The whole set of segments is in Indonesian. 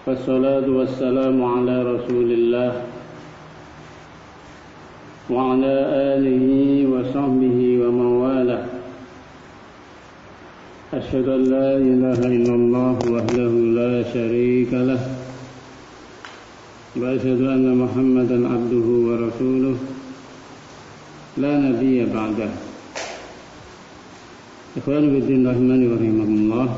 والصلاة والسلام على رسول الله وعلى آله وصحبه ومن والاه. أشهد أن لا إله إلا الله وحده لا شريك له وأشهد أن محمدا عبده ورسوله لا نبي بعده. Ikhwan fillah rahimani wa rahimakumullah.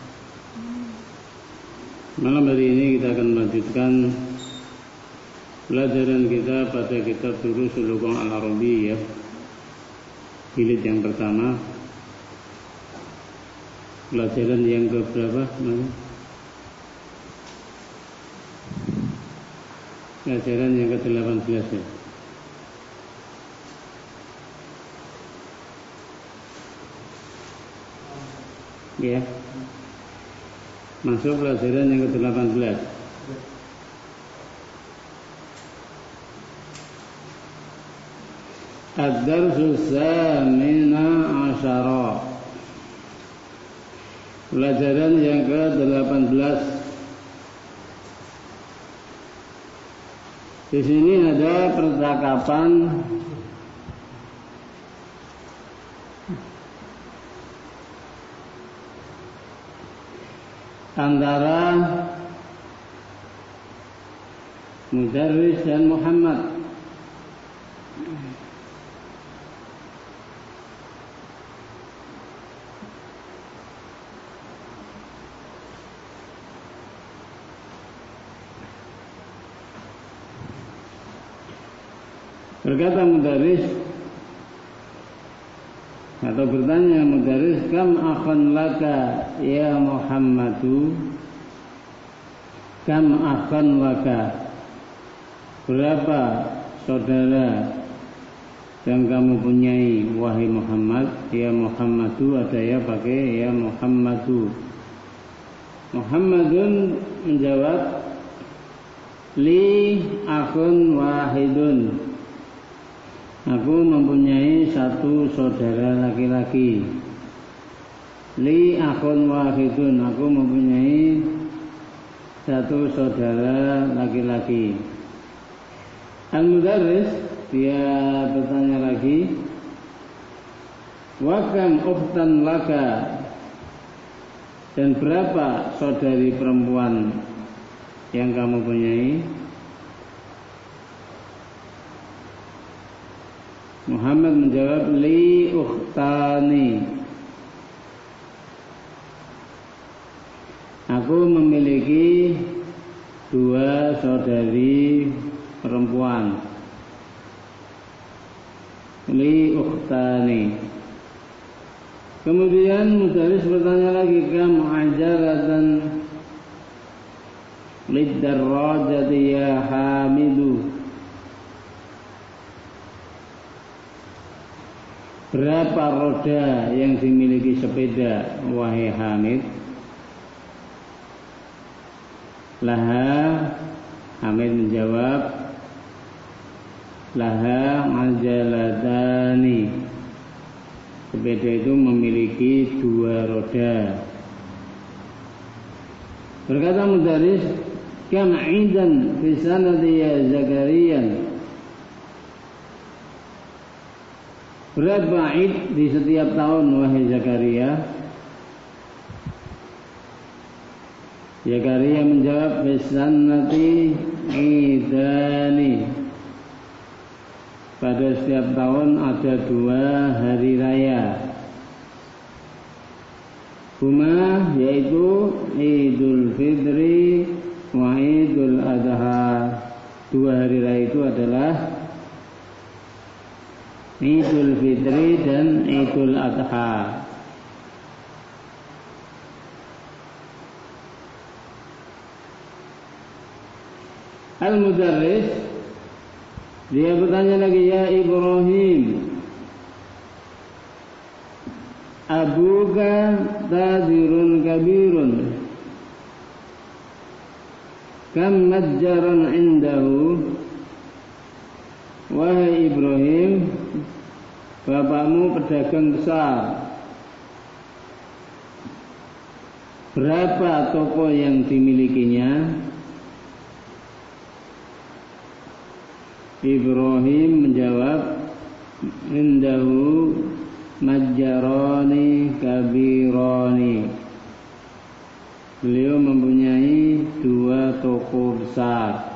Malam hari ini kita akan melanjutkan pelajaran kita pada kitab Durusul Lughah Al-Arabiyyah, jilid yang pertama. Pelajaran yang ke berapa? Pelajaran yang ke-18 ya. Ya. Masuk pelajaran yang ke-18. Ad-darsus tsamina asyara. Pelajaran yang ke-18. Di sini ada percakapan antara Mudarris dan Muhammad. Berkata Mudarris atau bertanya Mudarris, kam akhan laka ya Muhammadu, kam akhan laka, berapa saudara yang kamu punyai wahai Muhammad. Ya Muhammadu ada ya pakai ya Muhammadu. Muhammadun menjawab, li akhun wahidun, aku mempunyai satu saudara laki-laki. Li akhun wahidun, aku mempunyai satu saudara laki-laki. Al-Mudarris dia bertanya lagi, wa kam ukhtan laka, dan berapa saudari perempuan yang kamu punyai. Muhammad menjawab, li ukhtani, aku memiliki dua saudari perempuan. Li ukhtani. Kemudian Mudarris bertanya lagi, kam ajalatan lid-darrajati ya Hamidu, berapa roda yang dimiliki sepeda wahai Hamid. Laha, Hamid menjawab, laha ajalatani, sepeda itu memiliki dua roda. Berkata Mudarris, kam idan fi sanati ya Zakarian, berapa id di setiap tahun wahai Zakaria. Zakaria menjawab, bisannati idani, pada setiap tahun ada dua hari raya. Huma, yaitu Idul Fitri wa Idul Adha. Dua hari raya itu adalah Idul Fitri dan Idul Adha. Al-Mudarris dia bertanya lagi, ya Ibrahim, abuka tadirun kabirun, kam majjaran indahu, wahai Ibrahim, bapakmu pedagang besar, berapa toko yang dimilikinya? Ibrahim menjawab, indahu majjarani kabirani. Beliau mempunyai 2 toko besar.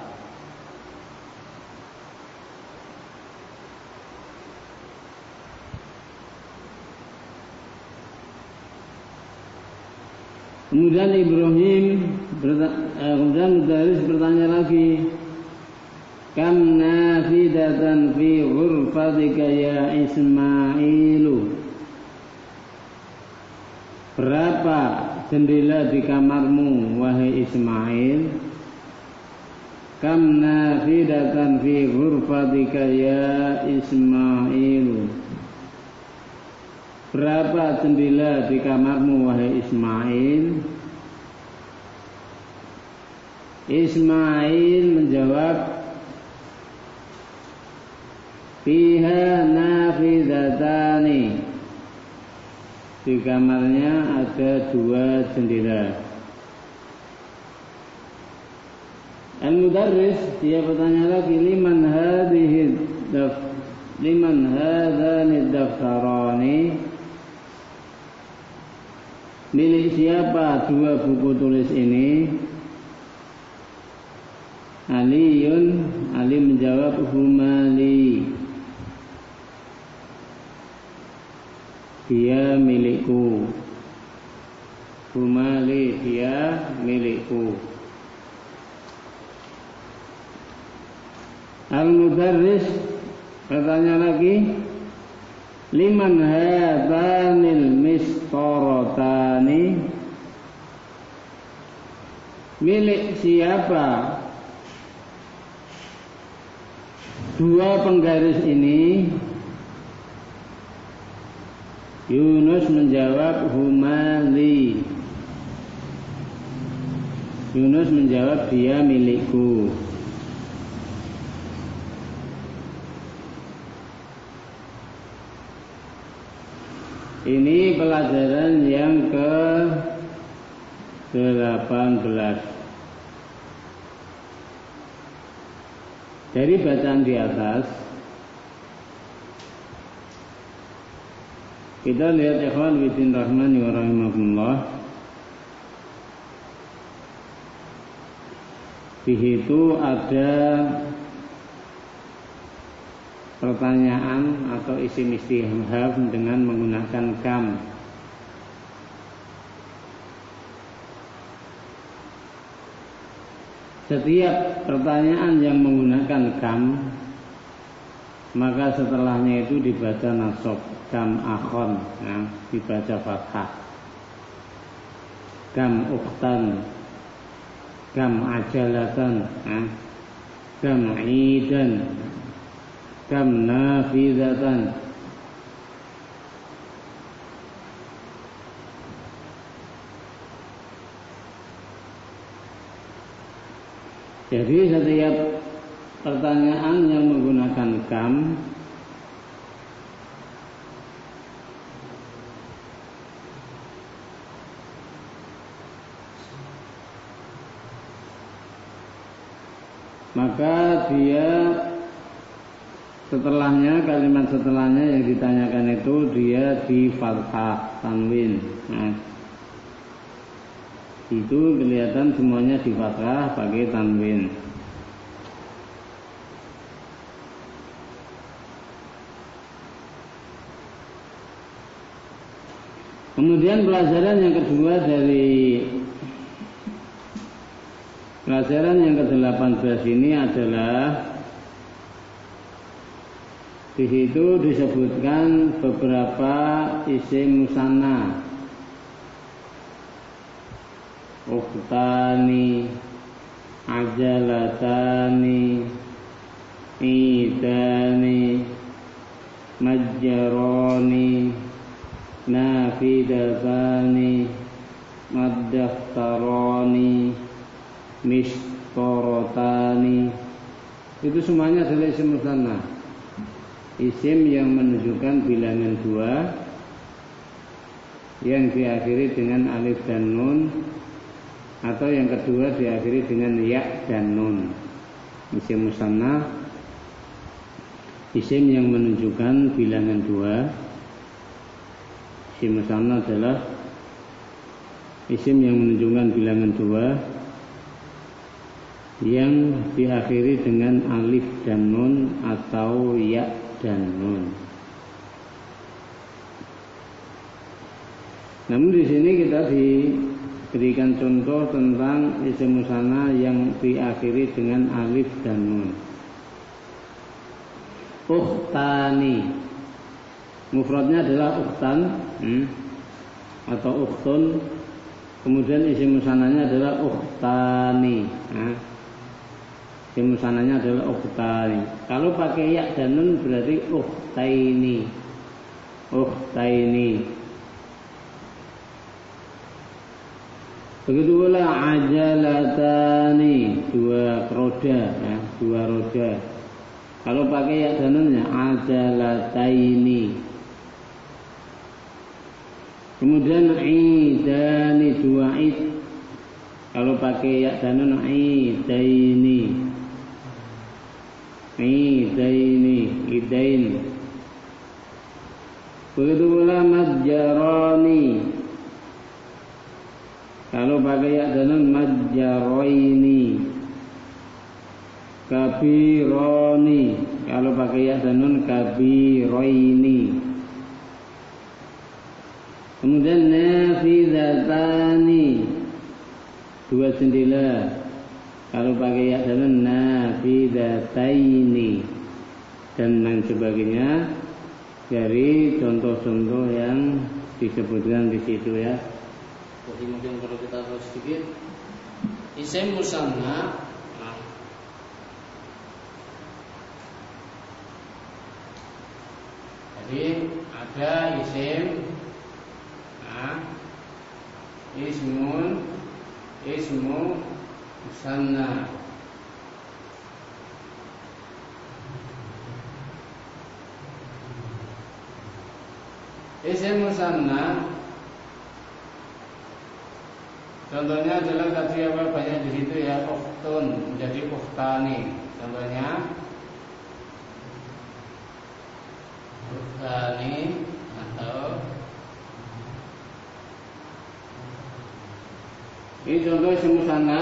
Kemudian kemudian Mudaris bertanya lagi, kam nafidatan fi ghurfatika ya Ismailu. Berapa jendela di kamarmu wahai Ismail? Kam nafidatan fi ghurfatika ya Ismailu. Berapa jendela di kamarmu wahai Ismail? Ismail menjawab, fiha nafidatani. Di kamarnya ada 2 jendela. Al-Mudarris dia bertanya lagi, liman hadhani daftarani. Milik siapa 2 buku tulis ini? Ali menjawab, humali. Dia milikku. Humali, dia milikku. Al-Mudarris bertanya lagi, liman hadanil mistorotani. Milik siapa 2 penggaris ini? Yunus menjawab, humali. Yunus menjawab, dia milikku. Ini pelajaran yang ke-18. Dari bacaan di atas kita lihat, ikhwan fillah rahmani wa rahimakumullah, di situ ada pertanyaan atau isim istifham dengan menggunakan kam. Setiap pertanyaan yang menggunakan kam, maka setelahnya itu dibaca nasab, kam akhon, ya, dibaca fathah. Kam ukhtan, kam ajalatan, ya, kam idan, kam nafidatan. Jadi setiap pertanyaan yang menggunakan kam, maka dia setelahnya, kalimat setelahnya yang ditanyakan itu dia di fathah tanwin. Nah, itu kelihatan semuanya di fathah pakai tanwin. Kemudian pelajaran yang kedua dari pelajaran yang ke-18 ini adalah di situ disebutkan beberapa isim musanna. Ukhtani, ajalatani, idani, majjaroni, nafidatani, maddaftaroni, mistorotani. Itu semuanya adalah isim musanna, isim yang menunjukkan bilangan 2 yang diakhiri dengan alif dan nun, atau yang kedua diakhiri dengan ya dan nun. Isim musanna isim yang menunjukkan bilangan 2. Isim musanna adalah isim yang menunjukkan bilangan 2 yang diakhiri dengan alif dan nun atau ya dan nun. Namun di sini kita diberikan contoh tentang isim musanna yang diakhiri dengan alif dan nun. Ukhtani, mufradnya adalah ukhtan atau ukhtun. Kemudian isim musannanya adalah ukhtani. Isim musannanya adalah ukhtani. Kalau pakai ya dan nun berarti ukhtaini. Ukhtaini. Begitu pula ajalatani, 2 roda, ya, 2 roda. Kalau pakai ya dan nunnya ajalataini. Kemudian idani, 2 id. Kalau pakai ya dan nun idaini. Idaini, idain. Begitu pula majjarani. Kalau pakai ya dan nun majjaraini. Kabironi. Kalau pakai ya dan nun kabiraini. Kemudian nafidatani, 2 jendela. Kalau pakai ya dan nun nafidataini, dan lain sebagainya dari contoh-contoh yang disebutkan di situ ya. Jadi mungkin perlu kita tahu sedikit isim musanna. Jadi ada isim, ismu musanna. Isim musanna contohnya adalah tadi apa banyak di situ ya, ukhtun menjadi ukhtani. Contohnya ukhtani atau ini contoh isim musanna.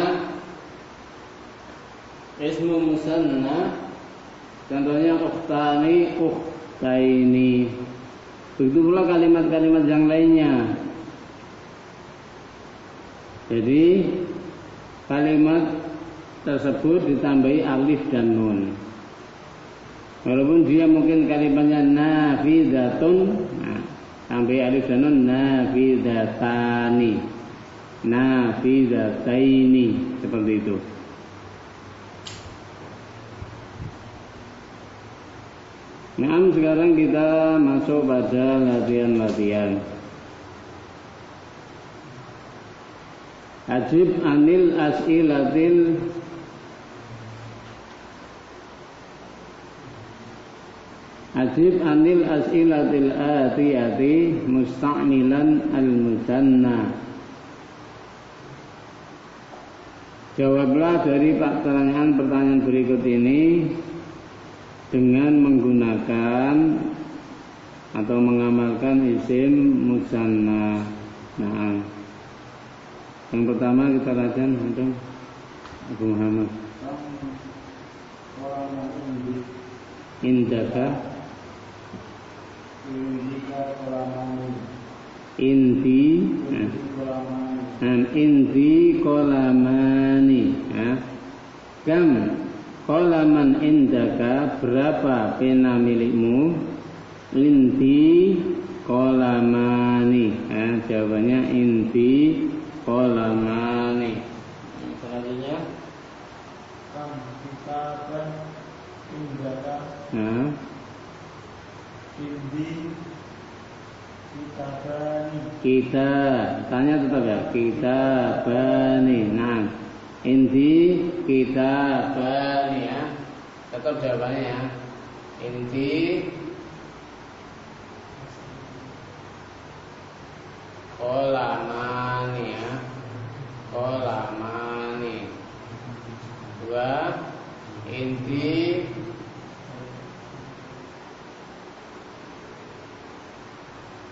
Ismu musanna contohnya ukhtani, ukhtaini. Begitu pula kalimat-kalimat yang lainnya. Jadi kalimat tersebut ditambahi alif dan nun. Walaupun dia mungkin kalimatnya nafidatun, tambahi alif dan nun, nafidatani, nafidataini, seperti itu. Nah, sekarang kita masuk pada latihan-latihan. Ajib anil as'ilatil atiyati musta'milan al-musanna. Jawablah dari pertanyaan berikut ini dengan menggunakan atau mengamalkan isim musanna. Nah, yang pertama kita latihan untuk Abu Muhammad. Indaka, inti, inti kolamani. Kam kolaman indaka, berapa pena milikmu? Inti kolamani. Jawabannya inti kolamani. Selanjutnya kitaban indaka. Indi kitabani. Kita tanya tetap ya, kitabani. Nah, indi kitabani ya. Tetap jawabannya ya. Indi kolamani ya. Kolamani. 2 inti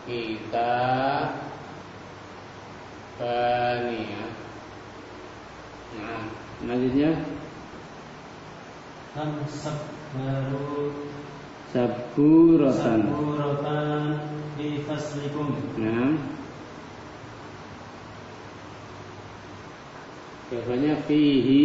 kita bani ya. Nah, selanjutnya sabburotan di faslikum. Nah, jawabannya fihi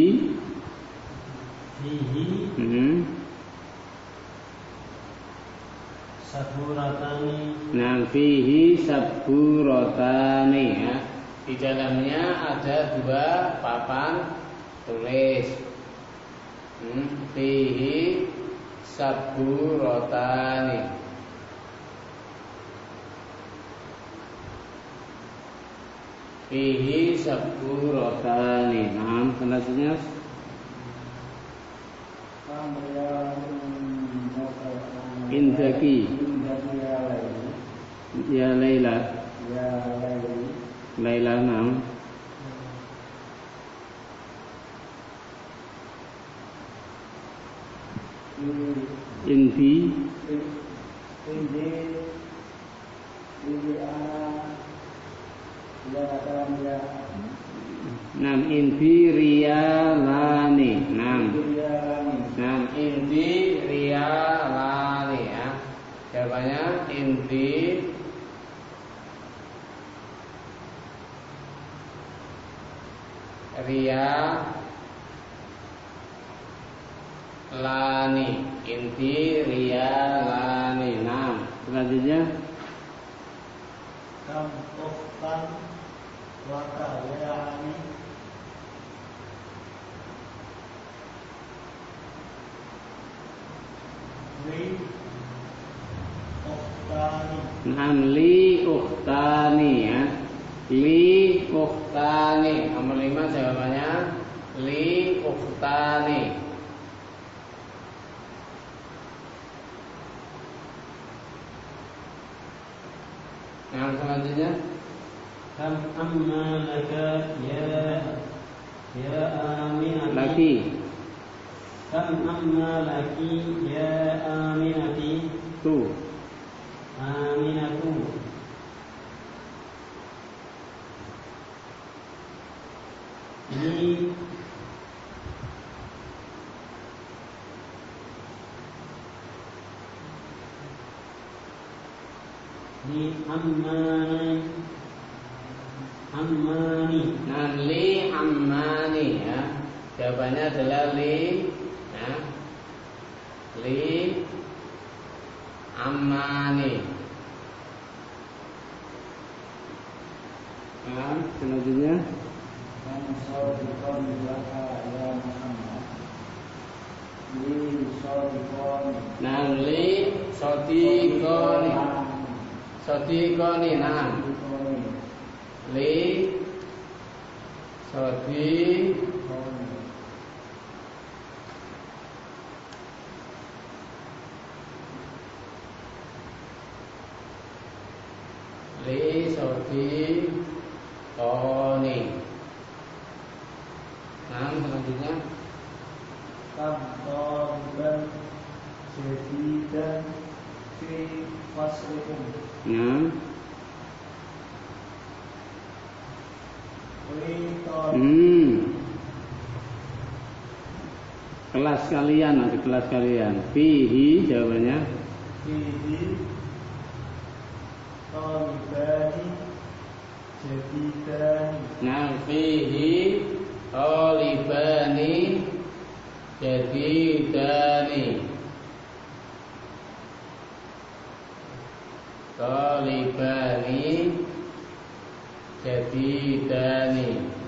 sabburatani. Nah, fihi sabburatani ya. Di dalamnya ada 2 papan tulis. Fihi sabburatani. Fihi sabburatani. Nah, selanjutnya Indaki ya Laila Laila nam Infi Nam infi riyalani. Nam infi riyalani ya. Jawabannya infi riyalani. Infi riyalani. Nah, selanjutnya Kam ukhtan wa kawani. Li ukhtani. Nam li ukhtani ya. Li ukhtani. Nomor 5 jawabannya li ukhtani. Yang selanjutnya Kam amma laka ya aminati. laki. Kam amma laki ya aminati. Tu. Aminatu. Li ammani. Nah, li ammani ya. Jawabannya adalah li ya. Li ammani. Nah, selanjutnya nah, li sotikoni. Sotikoni. Nah, li sotikoni. Li sotikoni. Nah, selanjutnya Kabdoban jadidan fi faslikum. nah, kelas kalian, ada kelas kalian. Fihi jawabannya Fihi talibani jadidani. nah, fihi talibani jadidani. Talibani jadidani.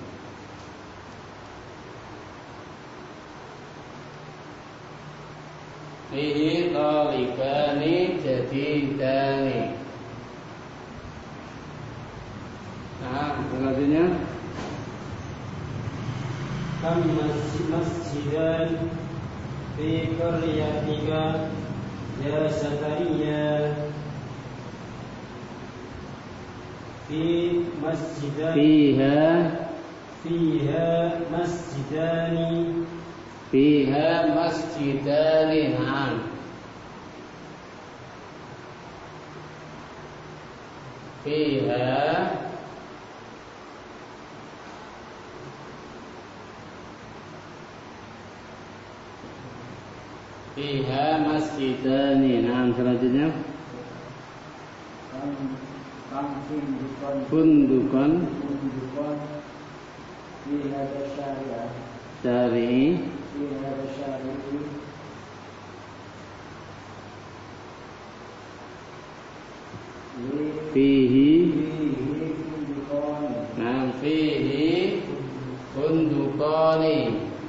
Fihi talibani jadidani. Nah, selanjutnya Kam masjidan fi qaryatika ya Zakariya. Fi masjidan fiha masjidani. Fiha masjidani. Nah, fiha masjidani. Nah, selanjutnya Bundukan syari'i fihi nah fihi bundukani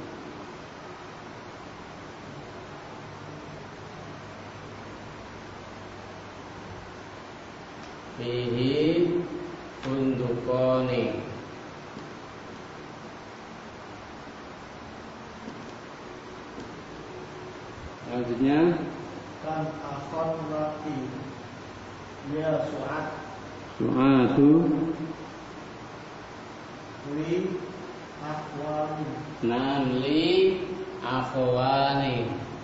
fihi bundukani. Selanjutnya kan akhon laki ya su'atu li akhwani nam li akhwani.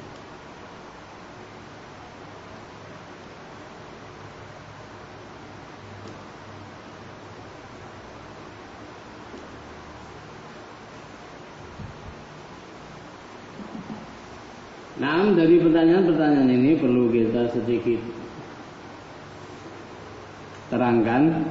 Nah, dari pertanyaan-pertanyaan ini perlu kita sedikit terangkan.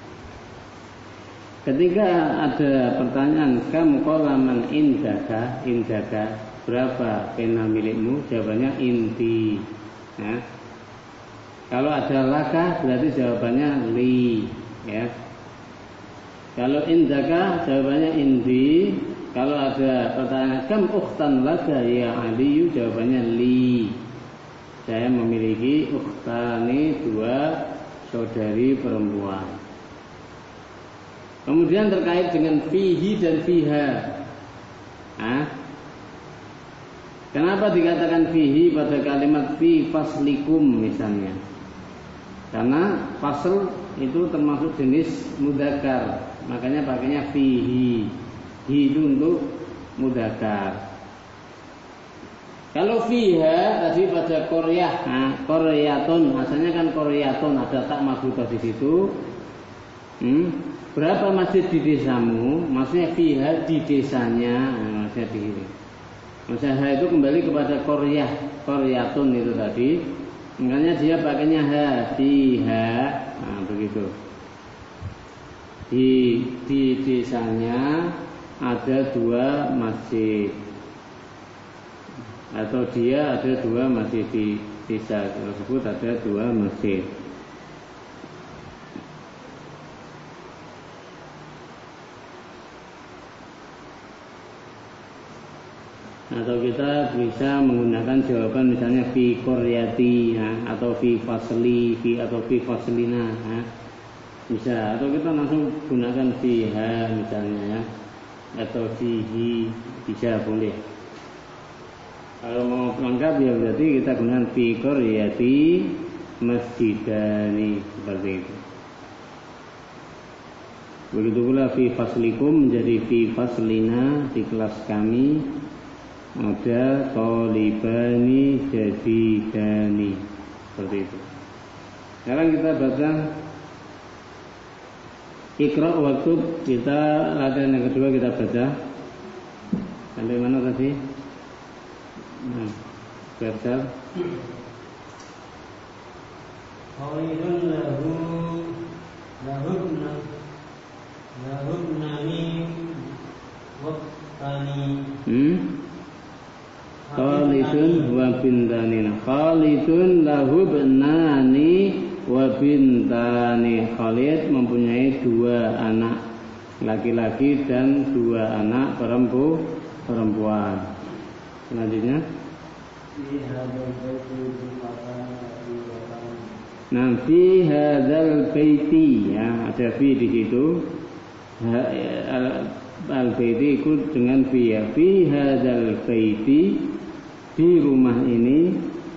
Ketika ada pertanyaan kam qalaman indaka, berapa pena milikmu? Jawabannya inti. Ya. Kalau ada laka berarti jawabannya li. Ya. Kalau indaka jawabannya indi. Kalau ada pertanyaan kam ukhtan laka ya Aliyu, jawabannya li. Saya memiliki ukhtani, 2 saudari perempuan. Kemudian terkait dengan fihi dan fiha. Kenapa dikatakan fihi pada kalimat fi faslikum misalnya? Karena fasl itu termasuk jenis mudzakkar, makanya pakainya fihi. Hi itu untuk mudzakkar. Kalau fiha tadi pada qaryah, qaryatun, asalnya kan qaryatun, ada tak marbuthah di situ. Berapa masjid di desamu? Maksudnya fiha di desanya, maksudnya di sini. Maksudnya itu kembali kepada qaryah, qaryatun itu tadi. Makanya dia pakainya ha, fiha, begitu. Di desanya ada 2 masjid, atau dia ada 2 masjid di desa tersebut, ada 2 masjid. Atau kita bisa menggunakan jawaban misalnya fi qaryati, atau fi fasli, atau fi faslina, bisa. Atau kita langsung gunakan fiha misalnya, ya, atau fihi, bisa, boleh. Kalau mau lengkap ya berarti kita gunakan fi qaryati masjidani, seperti itu. Begitu pula fi faslikum menjadi fi faslina, di kelas kami ada talibani jadidani, seperti itu. Sekarang kita baca Iqra waktub, kita latihan yang kedua kita baca. Sampai mana tadi? Baca. Khalidun lahubnani waktani. Khalidun wa bintani. Khalidun lahubnani wa bintani. Khalid mempunyai 2 anak laki-laki dan 2 anak perempuan. Selanjutnya nah, fi hadzal baiti, ya, ada fi di situ. Al-baiti ikut dengan fi, ya. Fi hadzal baiti, di rumah ini,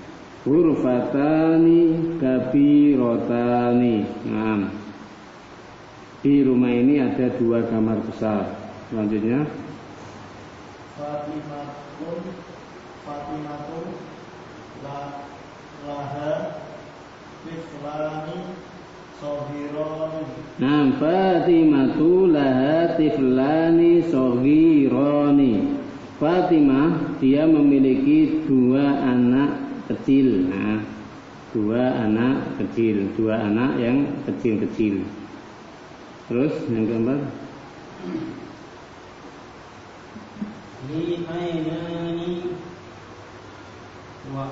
ghurfatani kabirotani. Nah, di rumah ini ada 2 kamar besar. Selanjutnya Fatimatu laha tiflani Sohironi. Nah, Fatimatu laha tiflani soghironi. Fatimah dia memiliki dua anak kecil. Nah, dua anak yang kecil-kecil. Terus yang keempat, Li ainani wa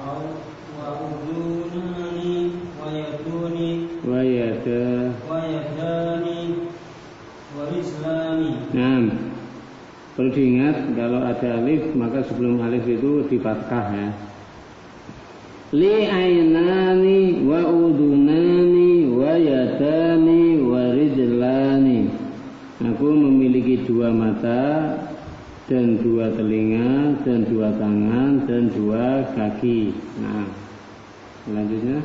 udunani wa yaduni wa yadani wa islami. Nah, perlu diingat kalau ada alif maka sebelum alif itu difathah ya. Li ainani wa udunani wa yadani wa rijlani. Aku memiliki dua mata dan dua telinga dan dua tangan dan dua kaki. Nah, selanjutnya.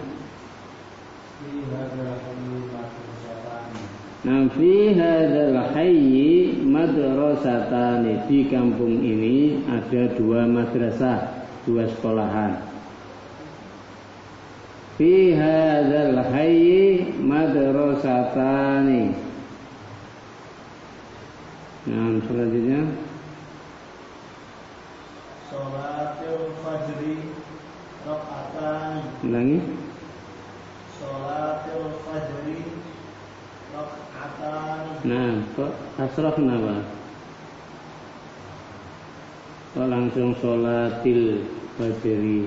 Nah, fi hadzal hayyi madrasatani. Di kampung ini ada dua madrasah, dua sekolahan. Fi hadzal hayyi madrasatani. Nah, selanjutnya. Sholatul fajri rakaatani. Ulangi. Sholatul fajri rakaatani. Nah, kok kasrah kenapa? Kok langsung sholatil fajri?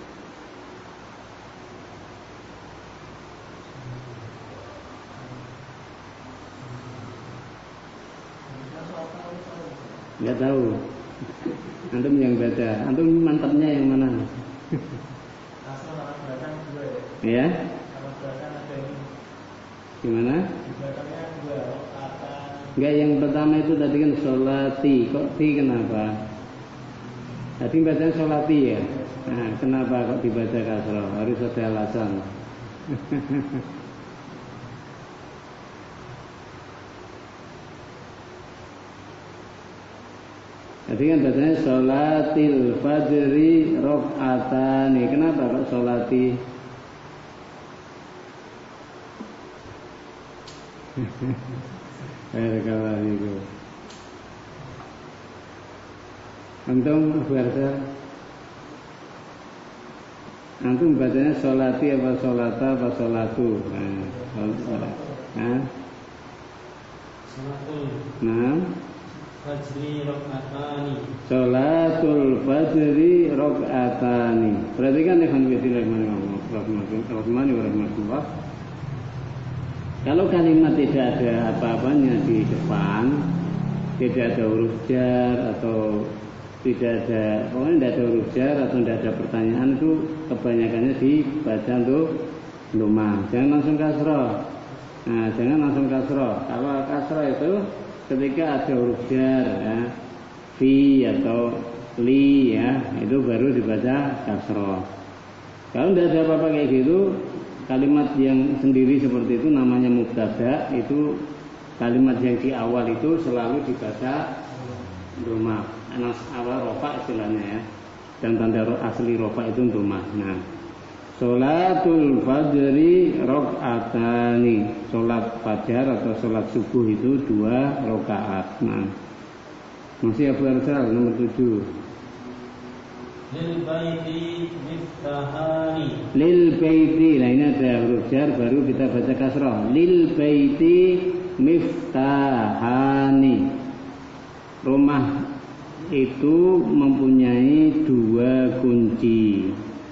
Nggak tahu. Antum yang baca. Antum mantapnya yang mana? Asal anak belakang dua Ya? ya. Anak belakang ada ini. Gimana? Di belakangnya dua rakaatan. Enggak, yang pertama itu tadi kan sholati. Kok ti kenapa? Tadi bacanya sholati ya? Nah, kenapa kok dibaca kasroh? Harus ada alasan. Tadi kan bacanya sholatil fajri rakaatani. Kenapa kok sholati? Barakallahu. Antum Abu Arsa? Antum bacanya sholati apa sholata apa sholatu? Nah, Fajri rakaatani. Sholatul fajri rakaatani. Perhatikan ya rahmatullah. Kalau kalimat tidak ada apa-apanya di depan, tidak ada huruf jar atau tidak ada, pokoknya tidak ada huruf jar atau tidak ada pertanyaan, itu kebanyakannya dibaca untuk domah. Jangan langsung kasroh. Nah, jangan langsung kasroh. Kalau kasroh itu ketika ada huruf jar ya, fi atau li ya, itu baru dibaca kasroh. Kalau tidak ada apa-apa kayak gitu, kalimat yang sendiri seperti itu namanya mubtada. Itu kalimat yang di awal itu selalu dibaca domah. Anas awal rofa istilahnya ya, dan tanda asli rofa itu domah. Nah, sholatul fajri rakaatani. Sholat fajar atau sholat subuh itu 2 rakaat. Nah, masih Abu Arsal nomor 7. Lil baiti miftahani. Lil baiti. Nah, ini ada huruf jar baru kita baca kasrah. Lil baiti miftahani. Rumah itu mempunyai 2 kunci.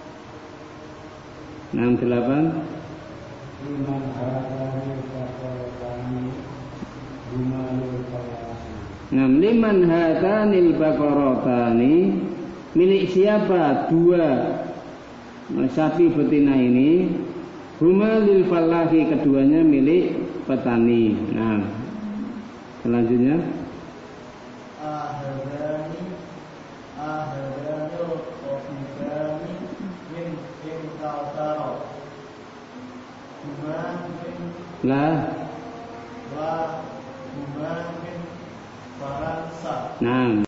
68. Liman hatanil baqaratani. Milik siapa 2 sapi betina ini? Huma lil fallahi, keduanya milik petani. Nah, selanjutnya lah